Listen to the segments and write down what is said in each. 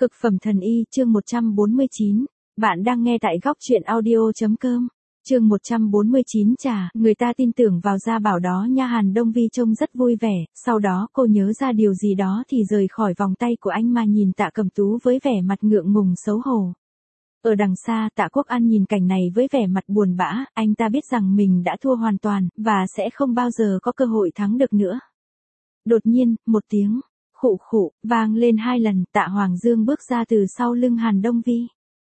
Cực phẩm thần y, chương 149. Bạn đang nghe tại góc truyện audio.com. Chương 149 người ta tin tưởng vào Gia Bảo đó nha. Hàn Đông Vi trông rất vui vẻ, sau đó cô nhớ ra điều gì đó thì rời khỏi vòng tay của anh mà nhìn Tạ Cẩm Tú với vẻ mặt ngượng ngùng xấu hổ. Ở đằng xa, Tạ Quốc An nhìn cảnh này với vẻ mặt buồn bã, anh ta biết rằng mình đã thua hoàn toàn, và sẽ không bao giờ có cơ hội thắng được nữa. Đột nhiên, một tiếng khụ khụ vang lên 2 lần, Tạ Hoàng Dương bước ra từ sau lưng Hàn Đông Vi.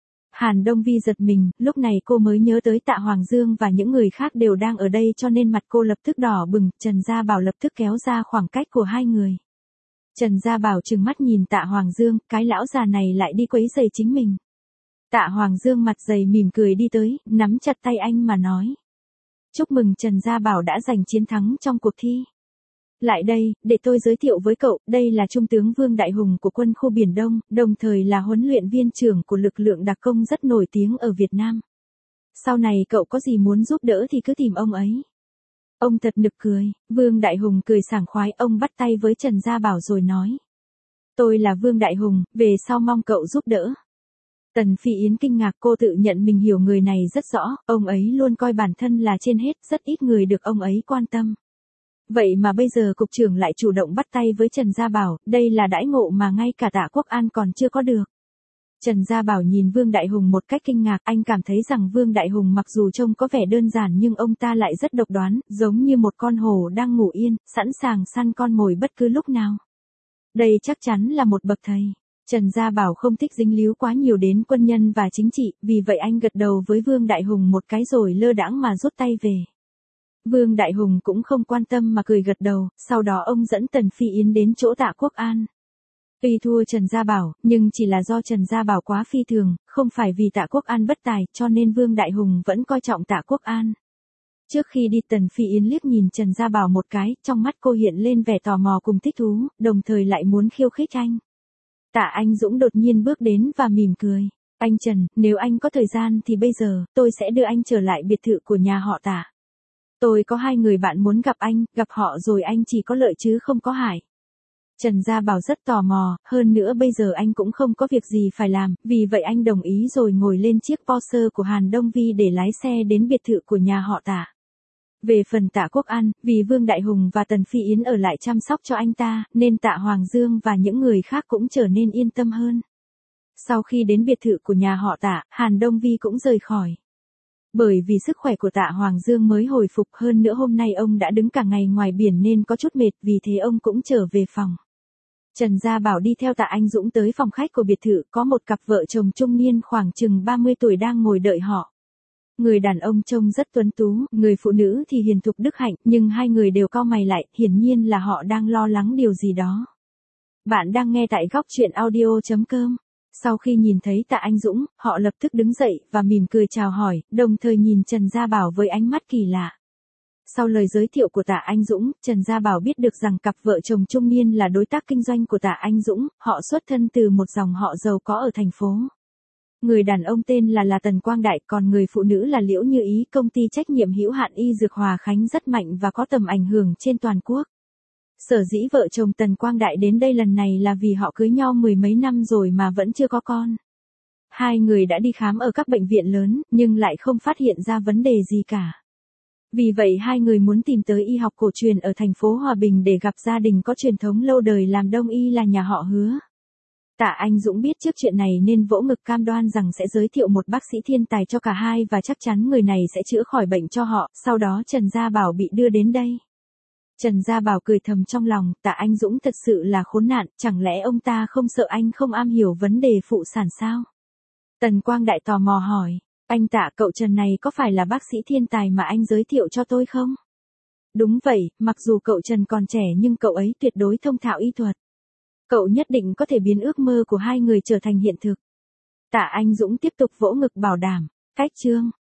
Hàn Đông Vi giật mình, lúc này cô mới nhớ tới Tạ Hoàng Dương và những người khác đều đang ở đây, cho nên mặt cô lập tức đỏ bừng. Trần Gia Bảo lập tức kéo ra khoảng cách của hai người. Trần Gia Bảo trừng mắt nhìn Tạ Hoàng Dương, cái lão già này lại đi quấy rầy chính mình. Tạ Hoàng Dương mặt dày mỉm cười đi tới, nắm chặt tay anh mà nói: "Chúc mừng Trần Gia Bảo đã giành chiến thắng trong cuộc thi. Lại đây, để tôi giới thiệu với cậu, đây là Trung tướng Vương Đại Hùng của quân khu Biển Đông, đồng thời là huấn luyện viên trưởng của lực lượng đặc công rất nổi tiếng ở Việt Nam. Sau này cậu có gì muốn giúp đỡ thì cứ tìm ông ấy." Ông thật nực cười. Vương Đại Hùng cười sảng khoái, ông bắt tay với Trần Gia Bảo rồi nói: "Tôi là Vương Đại Hùng, về sau mong cậu giúp đỡ." Tần Phi Yến kinh ngạc, cô tự nhận mình hiểu người này rất rõ, ông ấy luôn coi bản thân là trên hết, rất ít người được ông ấy quan tâm. Vậy mà bây giờ cục trưởng lại chủ động bắt tay với Trần Gia Bảo, đây là đãi ngộ mà ngay cả Tạ Quốc An còn chưa có được. Trần Gia Bảo nhìn Vương Đại Hùng một cách kinh ngạc, anh cảm thấy rằng Vương Đại Hùng mặc dù trông có vẻ đơn giản nhưng ông ta lại rất độc đoán, giống như một con hổ đang ngủ yên, sẵn sàng săn con mồi bất cứ lúc nào. Đây chắc chắn là một bậc thầy. Trần Gia Bảo không thích dính líu quá nhiều đến quân nhân và chính trị, vì vậy anh gật đầu với Vương Đại Hùng một cái rồi lơ đãng mà rút tay về. Vương Đại Hùng cũng không quan tâm mà cười gật đầu, sau đó ông dẫn Tần Phi Yến đến chỗ Tạ Quốc An. Tuy thua Trần Gia Bảo, nhưng chỉ là do Trần Gia Bảo quá phi thường, không phải vì Tạ Quốc An bất tài, cho nên Vương Đại Hùng vẫn coi trọng Tạ Quốc An. Trước khi đi, Tần Phi Yến liếc nhìn Trần Gia Bảo một cái, trong mắt cô hiện lên vẻ tò mò cùng thích thú, đồng thời lại muốn khiêu khích anh. Tạ Anh Dũng đột nhiên bước đến và mỉm cười: "Anh Trần, nếu anh có thời gian thì bây giờ, tôi sẽ đưa anh trở lại biệt thự của nhà họ Tạ. Tôi có 2 người bạn muốn gặp anh, gặp họ rồi anh chỉ có lợi chứ không có hại." Trần Gia Bảo rất tò mò, hơn nữa bây giờ anh cũng không có việc gì phải làm, vì vậy anh đồng ý rồi ngồi lên chiếc Porsche của Hàn Đông Vi để lái xe đến biệt thự của nhà họ Tạ. Về phần Tạ Quốc An, vì Vương Đại Hùng và Tần Phi Yến ở lại chăm sóc cho anh ta, nên Tạ Hoàng Dương và những người khác cũng trở nên yên tâm hơn. Sau khi đến biệt thự của nhà họ Tạ, Hàn Đông Vi cũng rời khỏi. Bởi vì sức khỏe của Tạ Hoàng Dương mới hồi phục, hơn nữa hôm nay ông đã đứng cả ngày ngoài biển nên có chút mệt, vì thế ông cũng trở về phòng. Trần Gia Bảo đi theo Tạ Anh Dũng tới phòng khách của biệt thự, có một cặp vợ chồng trung niên khoảng chừng 30 tuổi đang ngồi đợi họ. Người đàn ông trông rất tuấn tú, người phụ nữ thì hiền thục đức hạnh, nhưng hai người đều cau mày lại, hiển nhiên là họ đang lo lắng điều gì đó. Bạn đang nghe tại góc truyện audio.com. Sau khi nhìn thấy Tạ Anh Dũng, họ lập tức đứng dậy và mỉm cười chào hỏi, đồng thời nhìn Trần Gia Bảo với ánh mắt kỳ lạ. Sau lời giới thiệu của Tạ Anh Dũng, Trần Gia Bảo biết được rằng cặp vợ chồng trung niên là đối tác kinh doanh của Tạ Anh Dũng, họ xuất thân từ một dòng họ giàu có ở thành phố. Người đàn ông tên là Tần Quang Đại, còn người phụ nữ là Liễu Như Ý. Công ty trách nhiệm hữu hạn y dược Hòa Khánh rất mạnh và có tầm ảnh hưởng trên toàn quốc. Sở dĩ vợ chồng Tần Quang Đại đến đây lần này là vì họ cưới nhau 10 mấy năm rồi mà vẫn chưa có con. Hai người đã đi khám ở các bệnh viện lớn, nhưng lại không phát hiện ra vấn đề gì cả. Vì vậy hai người muốn tìm tới y học cổ truyền ở thành phố Hòa Bình để gặp gia đình có truyền thống lâu đời làm đông y là nhà họ Hứa. Tạ Anh Dũng biết trước chuyện này nên vỗ ngực cam đoan rằng sẽ giới thiệu một bác sĩ thiên tài cho cả hai và chắc chắn người này sẽ chữa khỏi bệnh cho họ. Sau đó Trần Gia Bảo bị đưa đến đây. Trần Gia Bảo cười thầm trong lòng, Tạ Anh Dũng thật sự là khốn nạn, chẳng lẽ ông ta không sợ anh không am hiểu vấn đề phụ sản sao? Tần Quang Đại tò mò hỏi: "Anh Tạ, cậu Trần này có phải là bác sĩ thiên tài mà anh giới thiệu cho tôi không?" "Đúng vậy, mặc dù cậu Trần còn trẻ nhưng cậu ấy tuyệt đối thông thạo y thuật. Cậu nhất định có thể biến ước mơ của hai người trở thành hiện thực." Tạ Anh Dũng tiếp tục vỗ ngực bảo đảm. Cách chương